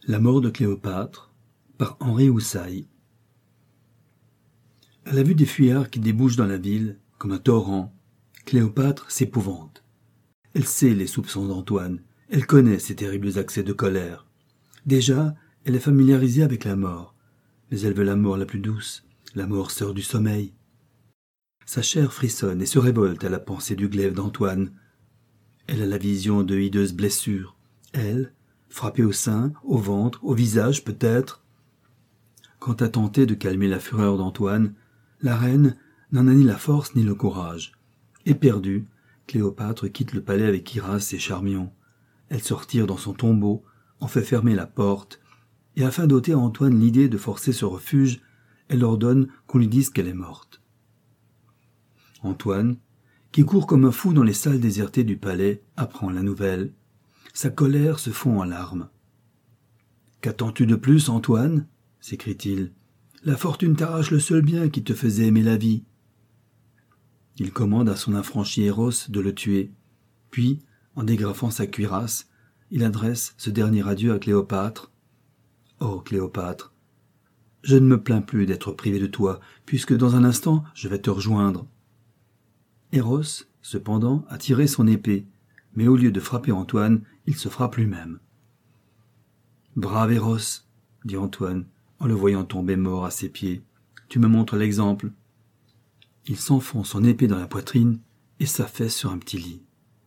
La mort de Cléopâtre par Henri Houssaye. À la vue des fuyards qui débouchent dans la ville, comme un torrent, Cléopâtre s'épouvante. Elle sait les soupçons d'Antoine, elle connaît ses terribles accès de colère. Déjà, elle est familiarisée avec la mort, mais elle veut la mort la plus douce, la mort sœur du sommeil. Sa chair frissonne et se révolte à la pensée du glaive d'Antoine. Elle a la vision de hideuses blessures, elle, frappée au sein, au ventre, au visage peut-être. Quant à tenter de calmer la fureur d'Antoine, la reine n'en a ni la force ni le courage. Éperdue, Cléopâtre quitte le palais avec Iras et Charmion. Elle se retire dans son tombeau, en fait fermer la porte, et afin d'ôter à Antoine l'idée de forcer ce refuge, elle ordonne qu'on lui dise qu'elle est morte. Antoine, qui court comme un fou dans les salles désertées du palais, apprend la nouvelle. Sa colère se fond en larmes. « Qu'attends-tu de plus, Antoine ?» s'écrie-t-il. « La fortune t'arrache le seul bien qui te faisait aimer la vie. » Il commande à son affranchi Héros de le tuer. Puis, en dégrafant sa cuirasse, il adresse ce dernier adieu à Cléopâtre. « Oh, Cléopâtre, je ne me plains plus d'être privé de toi, puisque dans un instant je vais te rejoindre. » Héros, cependant, a tiré son épée, mais au lieu de frapper Antoine, il se frappe lui-même. « Brave Héros, dit Antoine, en le voyant tomber mort à ses pieds, tu me montres l'exemple. » Il s'enfonce son épée dans la poitrine et s'affaisse sur un petit lit.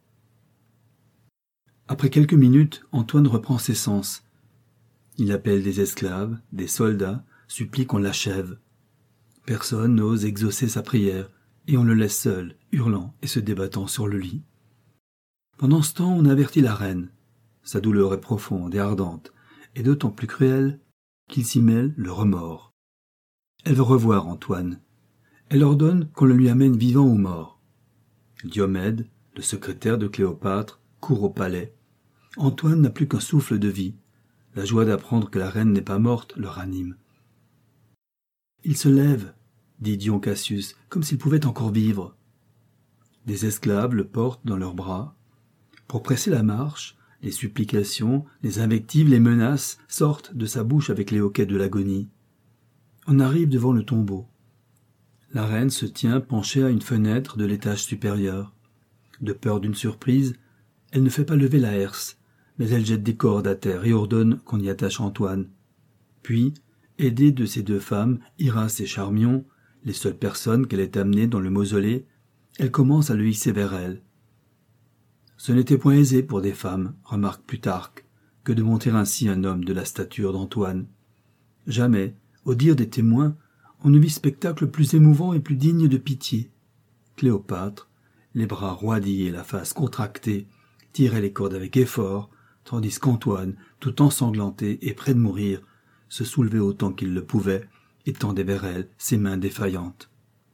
Après quelques minutes, Antoine reprend ses sens. Il appelle des esclaves, des soldats, supplie qu'on l'achève. Personne n'ose exaucer sa prière, et on le laisse seul, hurlant et se débattant sur le lit. Pendant ce temps, on avertit la reine. Sa douleur est profonde et ardente, et d'autant plus cruelle qu'il s'y mêle le remords. Elle veut revoir Antoine. Elle ordonne qu'on le lui amène vivant ou mort. Diomède, le secrétaire de Cléopâtre, court au palais. Antoine n'a plus qu'un souffle de vie. La joie d'apprendre que la reine n'est pas morte le ranime. Il se lève, dit Dion Cassius, comme s'il pouvait encore vivre. Des esclaves le portent dans leurs bras. Pour presser la marche, les supplications, les invectives, les menaces sortent de sa bouche avec les hoquets de l'agonie. On arrive devant le tombeau. La reine se tient penchée à une fenêtre de l'étage supérieur. De peur d'une surprise, elle ne fait pas lever la herse, mais elle jette des cordes à terre et ordonne qu'on y attache Antoine. Puis, aidée de ses deux femmes, Iras et Charmion, les seules personnes qu'elle ait amenées dans le mausolée, elle commence à le hisser vers elle. Ce n'était point aisé pour des femmes, remarque Plutarque, que de monter ainsi un homme de la stature d'Antoine. Jamais, au dire des témoins, on ne vit spectacle plus émouvant et plus digne de pitié. Cléopâtre, les bras roidis et la face contractée, tirait les cordes avec effort, tandis qu'Antoine, tout ensanglanté et près de mourir, se soulevait autant qu'il le pouvait et tendait vers elle ses mains défaillantes.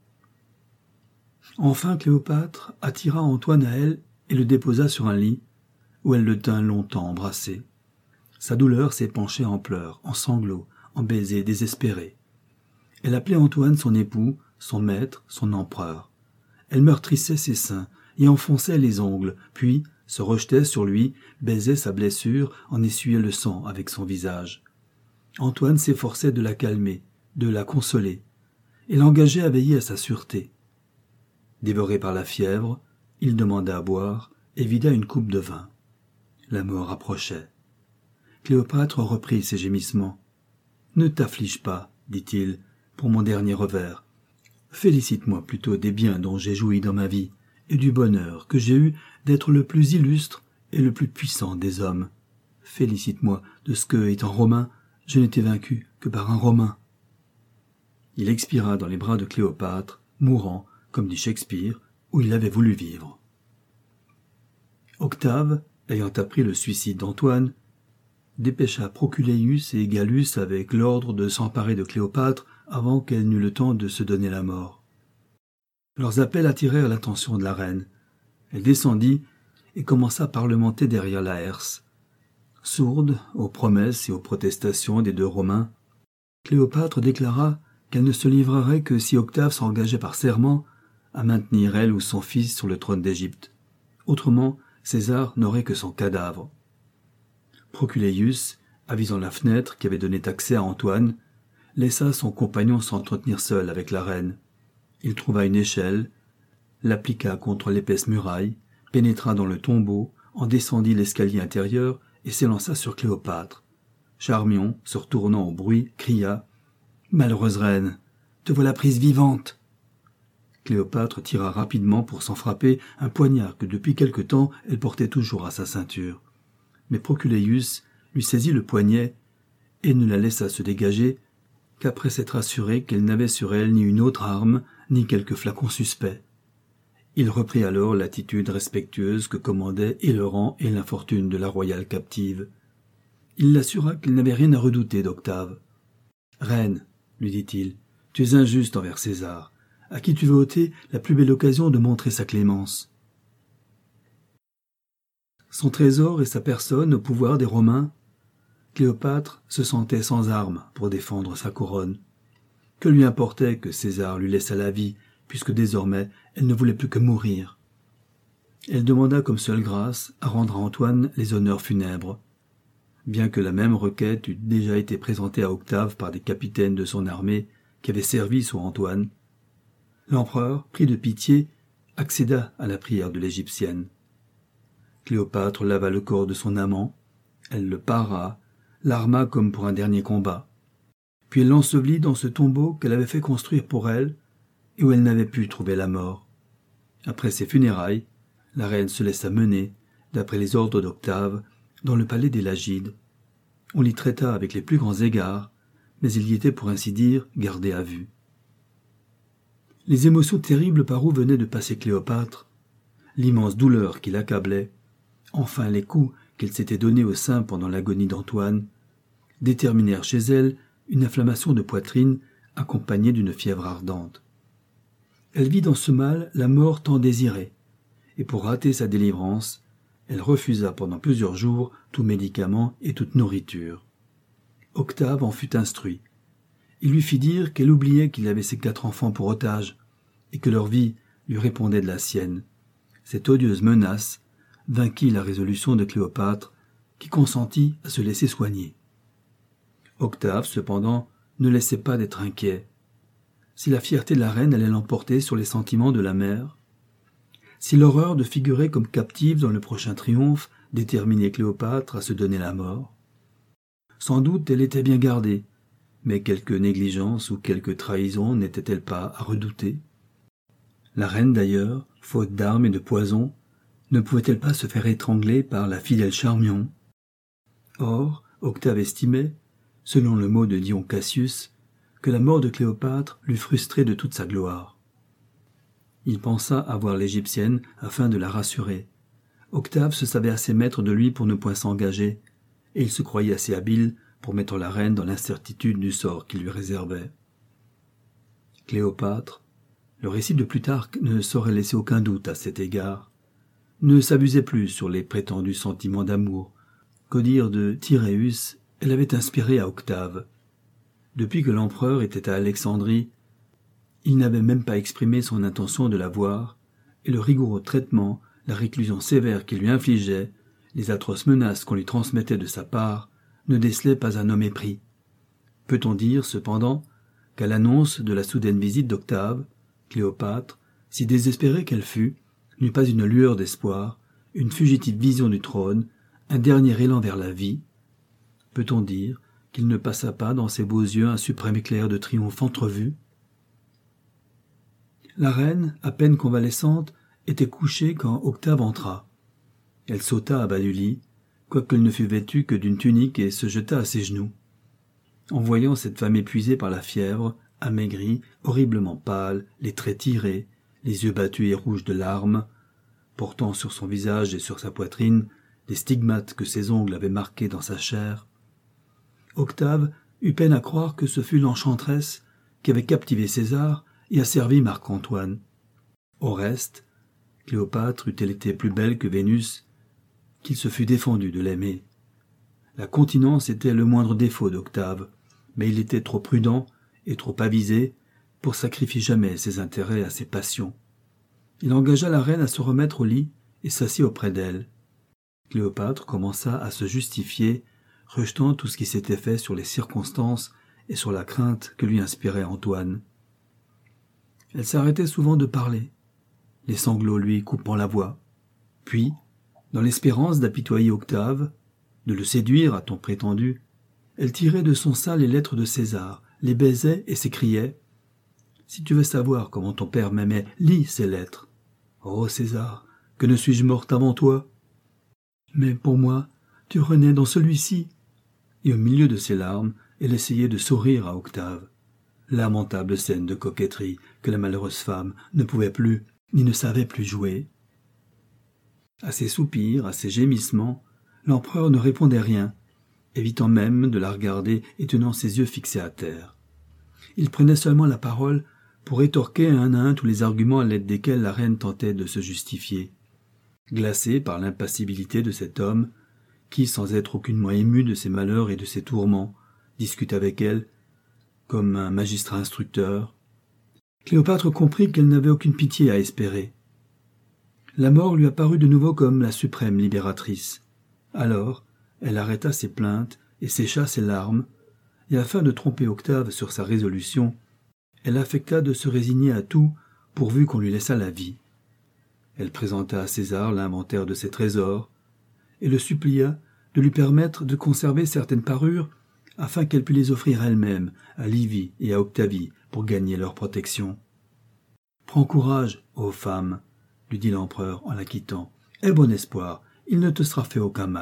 Enfin Cléopâtre attira Antoine à elle et le déposa sur un lit, où elle le tint longtemps embrassé. Sa douleur s'épanchait en pleurs, en sanglots, en baisers désespérés. Elle appelait Antoine son époux, son maître, son empereur. Elle meurtrissait ses seins y enfonçait les ongles, puis se rejetait sur lui, baisait sa blessure, en essuyait le sang avec son visage. Antoine s'efforçait de la calmer, de la consoler, et l'engageait à veiller à sa sûreté. Dévoré par la fièvre, il demanda à boire et vida une coupe de vin. La mort approchait. Cléopâtre reprit ses gémissements. « Ne t'afflige pas, dit-il, pour mon dernier revers. Félicite-moi plutôt des biens dont j'ai joui dans ma vie et du bonheur que j'ai eu d'être le plus illustre et le plus puissant des hommes. Félicite-moi de ce que, étant romain, je n'étais vaincu que par un Romain. » Il expira dans les bras de Cléopâtre, mourant, comme dit Shakespeare, où il avait voulu vivre. Octave, ayant appris le suicide d'Antoine, dépêcha Proculeius et Gallus avec l'ordre de s'emparer de Cléopâtre avant qu'elle n'eût le temps de se donner la mort. Leurs appels attirèrent l'attention de la reine. Elle descendit et commença à parlementer derrière la herse. Sourde aux promesses et aux protestations des deux Romains, Cléopâtre déclara qu'elle ne se livrerait que si Octave s'engageait par serment à maintenir elle ou son fils sur le trône d'Égypte. Autrement, César n'aurait que son cadavre. Proculeius avisant la fenêtre qui avait donné accès à Antoine, laissa son compagnon s'entretenir seul avec la reine. Il trouva une échelle, l'appliqua contre l'épaisse muraille, pénétra dans le tombeau, en descendit l'escalier intérieur et s'élança sur Cléopâtre. Charmion, se retournant au bruit, cria « Malheureuse reine, te voilà prise vivante !» Cléopâtre tira rapidement pour s'en frapper un poignard que depuis quelque temps elle portait toujours à sa ceinture. Mais Proculeius lui saisit le poignet et ne la laissa se dégager qu'après s'être assuré qu'elle n'avait sur elle ni une autre arme, ni quelque flacon suspect. Il reprit alors l'attitude respectueuse que commandaient et le rang et l'infortune de la royale captive. Il l'assura qu'il n'avait rien à redouter d'Octave. « Reine, lui dit-il, tu es injuste envers César, à qui tu veux ôter la plus belle occasion de montrer sa clémence. Son trésor et sa personne au pouvoir des Romains, Cléopâtre se sentait sans armes pour défendre sa couronne. Que lui importait que César lui laissât la vie, puisque désormais elle ne voulait plus que mourir. Elle demanda comme seule grâce à rendre à Antoine les honneurs funèbres. Bien que la même requête eût déjà été présentée à Octave par des capitaines de son armée qui avaient servi sous Antoine, l'empereur, pris de pitié, accéda à la prière de l'Égyptienne. Cléopâtre lava le corps de son amant, elle le para, l'arma comme pour un dernier combat. Puis elle l'ensevelit dans ce tombeau qu'elle avait fait construire pour elle et où elle n'avait pu trouver la mort. Après ses funérailles, la reine se laissa mener, d'après les ordres d'Octave, dans le palais des Lagides. On l'y traita avec les plus grands égards, mais il y était pour ainsi dire gardé à vue. Les émotions terribles par où venait de passer Cléopâtre, l'immense douleur qui l'accablait, enfin les coups qu'elle s'était donnés au sein pendant l'agonie d'Antoine, déterminèrent chez elle une inflammation de poitrine accompagnée d'une fièvre ardente. Elle vit dans ce mal la mort tant désirée, et pour hâter sa délivrance, elle refusa pendant plusieurs jours tout médicament et toute nourriture. Octave en fut instruit. Il lui fit dire qu'elle oubliait qu'il avait ses 4 enfants pour otages, et que leur vie lui répondait de la sienne. Cette odieuse menace vainquit la résolution de Cléopâtre, qui consentit à se laisser soigner. Octave, cependant, ne laissait pas d'être inquiet. Si la fierté de la reine allait l'emporter sur les sentiments de la mère, si l'horreur de figurer comme captive dans le prochain triomphe déterminait Cléopâtre à se donner la mort, sans doute elle était bien gardée, mais quelque négligence ou quelque trahison n'était-elle pas à redouter? La reine d'ailleurs, faute d'armes et de poison, ne pouvait-elle pas se faire étrangler par la fidèle Charmion? Or, Octave estimait, selon le mot de Dion Cassius, que la mort de Cléopâtre l'eût frustré de toute sa gloire. Il pensa à voir l'Égyptienne afin de la rassurer. Octave se savait assez maître de lui pour ne point s'engager, et il se croyait assez habile pour mettre la reine dans l'incertitude du sort qu'il lui réservait. Cléopâtre, le récit de Plutarque ne saurait laisser aucun doute à cet égard, ne s'abusait plus sur les prétendus sentiments d'amour qu'au dire de Tyréus, elle avait inspiré à Octave. Depuis que l'empereur était à Alexandrie, il n'avait même pas exprimé son intention de la voir, et le rigoureux traitement, la réclusion sévère qu'il lui infligeait, les atroces menaces qu'on lui transmettait de sa part, ne décelaient pas un homme épris. Peut-on dire, cependant, qu'à l'annonce de la soudaine visite d'Octave, Cléopâtre, si désespérée qu'elle fût, n'eut pas une lueur d'espoir, une fugitive vision du trône, un dernier élan vers la vie? Peut-on dire qu'il ne passa pas dans ses beaux yeux un suprême éclair de triomphe entrevu? La reine, à peine convalescente, était couchée quand Octave entra. Elle sauta à bas du lit, quoiqu'elle ne fût vêtue que d'une tunique, et se jeta à ses genoux. En voyant cette femme épuisée par la fièvre, amaigrie, horriblement pâle, les traits tirés, les yeux battus et rouges de larmes, portant sur son visage et sur sa poitrine les stigmates que ses ongles avaient marqués dans sa chair, Octave eut peine à croire que ce fût l'enchanteresse qui avait captivé César et asservi Marc-Antoine. Au reste, Cléopâtre eût-elle été plus belle que Vénus, qu'il se fût défendu de l'aimer. La continence était le moindre défaut d'Octave, mais il était trop prudent et trop avisé pour sacrifier jamais ses intérêts à ses passions. Il engagea la reine à se remettre au lit et s'assit auprès d'elle. Cléopâtre commença à se justifier, rejetant tout ce qui s'était fait sur les circonstances et sur la crainte que lui inspirait Antoine. Elle s'arrêtait souvent de parler, les sanglots lui coupant la voix. Puis, dans l'espérance d'apitoyer Octave, de le séduire à ton prétendu, elle tirait de son sein les lettres de César, les baisait et s'écriait « Si tu veux savoir comment ton père m'aimait, lis ces lettres. Oh César, que ne suis-je morte avant toi? Mais pour moi, tu renais dans celui-ci. » Et au milieu de ses larmes, elle essayait de sourire à Octave. Lamentable scène de coquetterie que la malheureuse femme ne pouvait plus ni ne savait plus jouer. À ses soupirs, à ses gémissements, l'empereur ne répondait rien, évitant même de la regarder et tenant ses yeux fixés à terre. Il prenait seulement la parole pour rétorquer un à un tous les arguments à l'aide desquels la reine tentait de se justifier. Glacée par l'impassibilité de cet homme, qui, sans être aucunement ému de ses malheurs et de ses tourments, discute avec elle, comme un magistrat instructeur, Cléopâtre comprit qu'elle n'avait aucune pitié à espérer. La mort lui apparut de nouveau comme la suprême libératrice. Alors, elle arrêta ses plaintes et sécha ses larmes, et afin de tromper Octave sur sa résolution, elle affecta de se résigner à tout pourvu qu'on lui laissât la vie. Elle présenta à César l'inventaire de ses trésors, et le supplia de lui permettre de conserver certaines parures afin qu'elle pût les offrir elle-même à Livie et à Octavie pour gagner leur protection. « Prends courage, ô femme, lui dit l'empereur en la quittant. « Aie bon espoir, il ne te sera fait aucun mal. »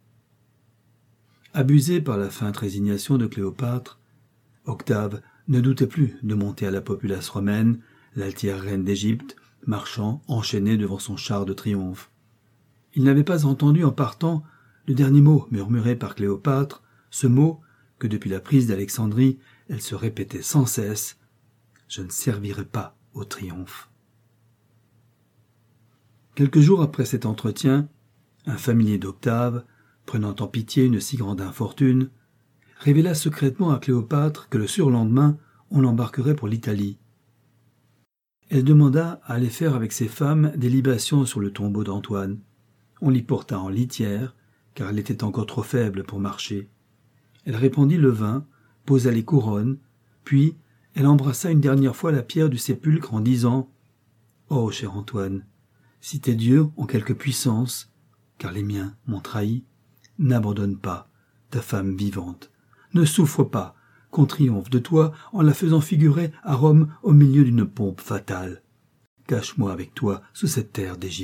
Abusé par la feinte résignation de Cléopâtre, Octave ne doutait plus de monter à la populace romaine, l'altière reine d'Égypte, marchant enchaînée devant son char de triomphe. Il n'avait pas entendu en partant le dernier mot murmuré par Cléopâtre, ce mot que depuis la prise d'Alexandrie, elle se répétait sans cesse « Je ne servirai pas au triomphe ». Quelques jours après cet entretien, un familier d'Octave, prenant en pitié une si grande infortune, révéla secrètement à Cléopâtre que le surlendemain, on l'embarquerait pour l'Italie. Elle demanda à aller faire avec ses femmes des libations sur le tombeau d'Antoine. On l'y porta en litière, car elle était encore trop faible pour marcher. Elle répandit le vin, posa les couronnes, puis elle embrassa une dernière fois la pierre du sépulcre en disant « Oh, cher Antoine, si tes dieux ont quelque puissance, car les miens m'ont trahi, n'abandonne pas ta femme vivante. Ne souffre pas qu'on triomphe de toi en la faisant figurer à Rome au milieu d'une pompe fatale. Cache-moi avec toi sous cette terre d'Égypte. »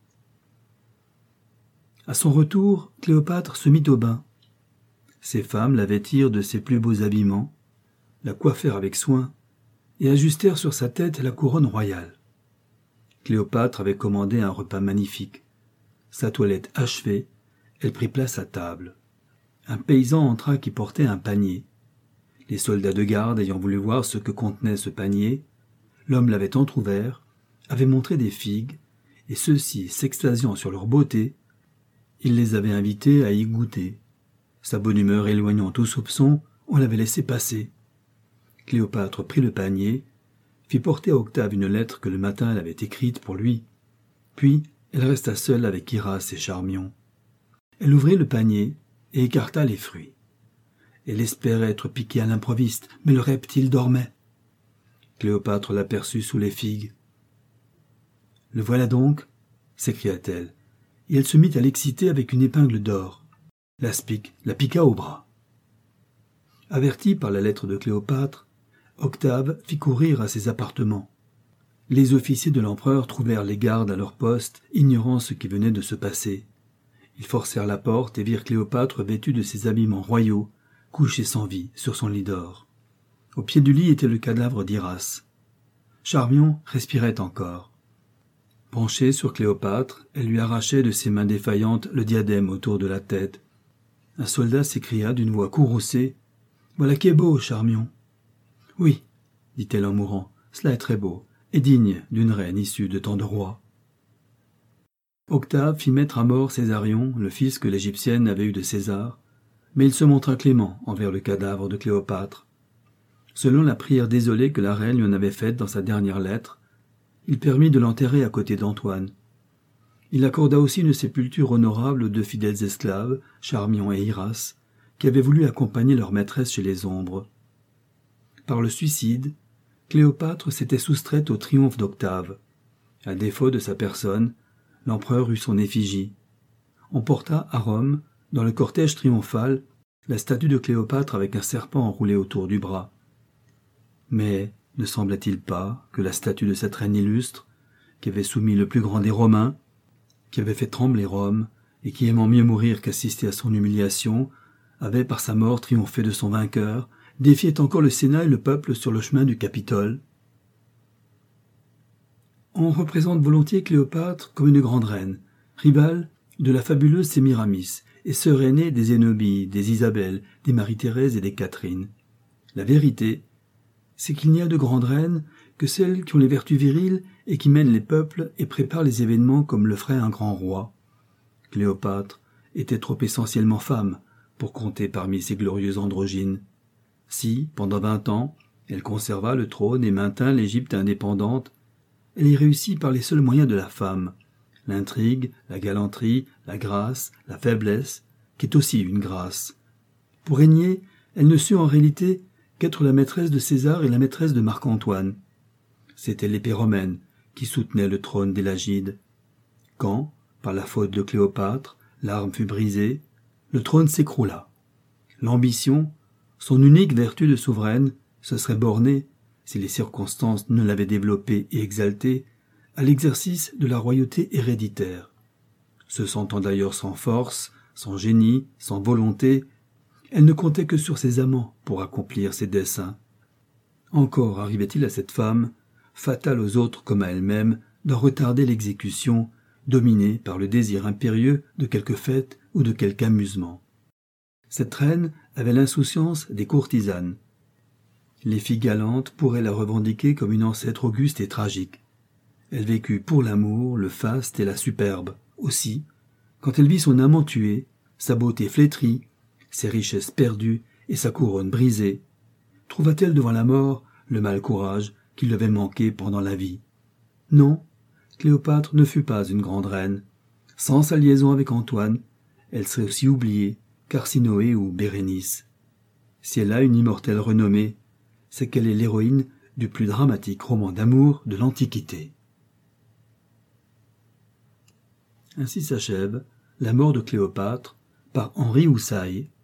À son retour, Cléopâtre se mit au bain. Ses femmes la vêtirent de ses plus beaux habillements, la coiffèrent avec soin et ajustèrent sur sa tête la couronne royale. Cléopâtre avait commandé un repas magnifique. Sa toilette achevée, elle prit place à table. Un paysan entra qui portait un panier. Les soldats de garde ayant voulu voir ce que contenait ce panier, l'homme l'avait entrouvert, avait montré des figues, et ceux-ci, s'extasiant sur leur beauté, il les avait invités à y goûter. Sa bonne humeur éloignant tout soupçon, on l'avait laissé passer. Cléopâtre prit le panier, fit porter à Octave une lettre que le matin elle avait écrite pour lui, puis elle resta seule avec Iras et Charmion. Elle ouvrit le panier et écarta les fruits. Elle espérait être piquée à l'improviste, mais le reptile dormait. Cléopâtre l'aperçut sous les figues. « Le voilà donc » s'écria-t-elle, et elle se mit à l'exciter avec une épingle d'or. L'aspic la piqua au bras. Averti par la lettre de Cléopâtre, Octave fit courir à ses appartements. Les officiers de l'empereur trouvèrent les gardes à leur poste, ignorant ce qui venait de se passer. Ils forcèrent la porte et virent Cléopâtre vêtue de ses habillements royaux, couchée sans vie sur son lit d'or. Au pied du lit était le cadavre d'Iras. Charmion respirait encore. Penchée sur Cléopâtre, elle lui arrachait de ses mains défaillantes le diadème autour de la tête. Un soldat s'écria d'une voix courroucée « Voilà qui est beau, Charmion !»« Oui, dit-elle en mourant, cela est très beau, et digne d'une reine issue de tant de rois. » Octave fit mettre à mort Césarion, le fils que l'Égyptienne avait eu de César, mais il se montra clément envers le cadavre de Cléopâtre. Selon la prière désolée que la reine lui en avait faite dans sa dernière lettre, il permit de l'enterrer à côté d'Antoine. Il accorda aussi une sépulture honorable aux deux fidèles esclaves, Charmian et Iras, qui avaient voulu accompagner leur maîtresse chez les ombres. Par le suicide, Cléopâtre s'était soustraite au triomphe d'Octave. À défaut de sa personne, l'empereur eut son effigie. On porta à Rome, dans le cortège triomphal, la statue de Cléopâtre avec un serpent enroulé autour du bras. Mais ne semblait-il pas que la statue de cette reine illustre, qui avait soumis le plus grand des Romains, qui avait fait trembler Rome, et qui aimant mieux mourir qu'assister à son humiliation, avait par sa mort triomphé de son vainqueur, défiait encore le Sénat et le peuple sur le chemin du Capitole. On représente volontiers Cléopâtre comme une grande reine, rivale de la fabuleuse Sémiramis, et sœur aînée des Zénobie, des Isabelle, des Marie-Thérèse et des Catherine. La vérité, c'est qu'il n'y a de grandes reines que celles qui ont les vertus viriles et qui mènent les peuples et préparent les événements comme le ferait un grand roi. Cléopâtre était trop essentiellement femme pour compter parmi ces glorieuses androgynes. Si, pendant 20 ans, elle conserva le trône et maintint l'Égypte indépendante, elle y réussit par les seuls moyens de la femme, l'intrigue, la galanterie, la grâce, la faiblesse, qui est aussi une grâce. Pour régner, elle ne sut en réalité qu'être la maîtresse de César et la maîtresse de Marc-Antoine. C'était l'épée romaine qui soutenait le trône des Lagides. Quand, par la faute de Cléopâtre, l'arme fut brisée, le trône s'écroula. L'ambition, son unique vertu de souveraine, se serait bornée, si les circonstances ne l'avaient développée et exaltée, à l'exercice de la royauté héréditaire. Se sentant d'ailleurs sans force, sans génie, sans volonté, elle ne comptait que sur ses amants pour accomplir ses desseins. Encore arrivait-il à cette femme, fatale aux autres comme à elle-même, d'en retarder l'exécution, dominée par le désir impérieux de quelque fête ou de quelque amusement. Cette reine avait l'insouciance des courtisanes. Les filles galantes pourraient la revendiquer comme une ancêtre auguste et tragique. Elle vécut pour l'amour, le faste et la superbe. Aussi, quand elle vit son amant tué, sa beauté flétrie, ses richesses perdues et sa couronne brisée, trouva-t-elle devant la mort le mal courage qui lui avait manqué pendant la vie. Non, Cléopâtre ne fut pas une grande reine. Sans sa liaison avec Antoine, elle serait aussi oubliée qu'Arsinoé ou Bérénice. Si elle a une immortelle renommée, c'est qu'elle est l'héroïne du plus dramatique roman d'amour de l'Antiquité. Ainsi s'achève La mort de Cléopâtre par Henri Houssaye,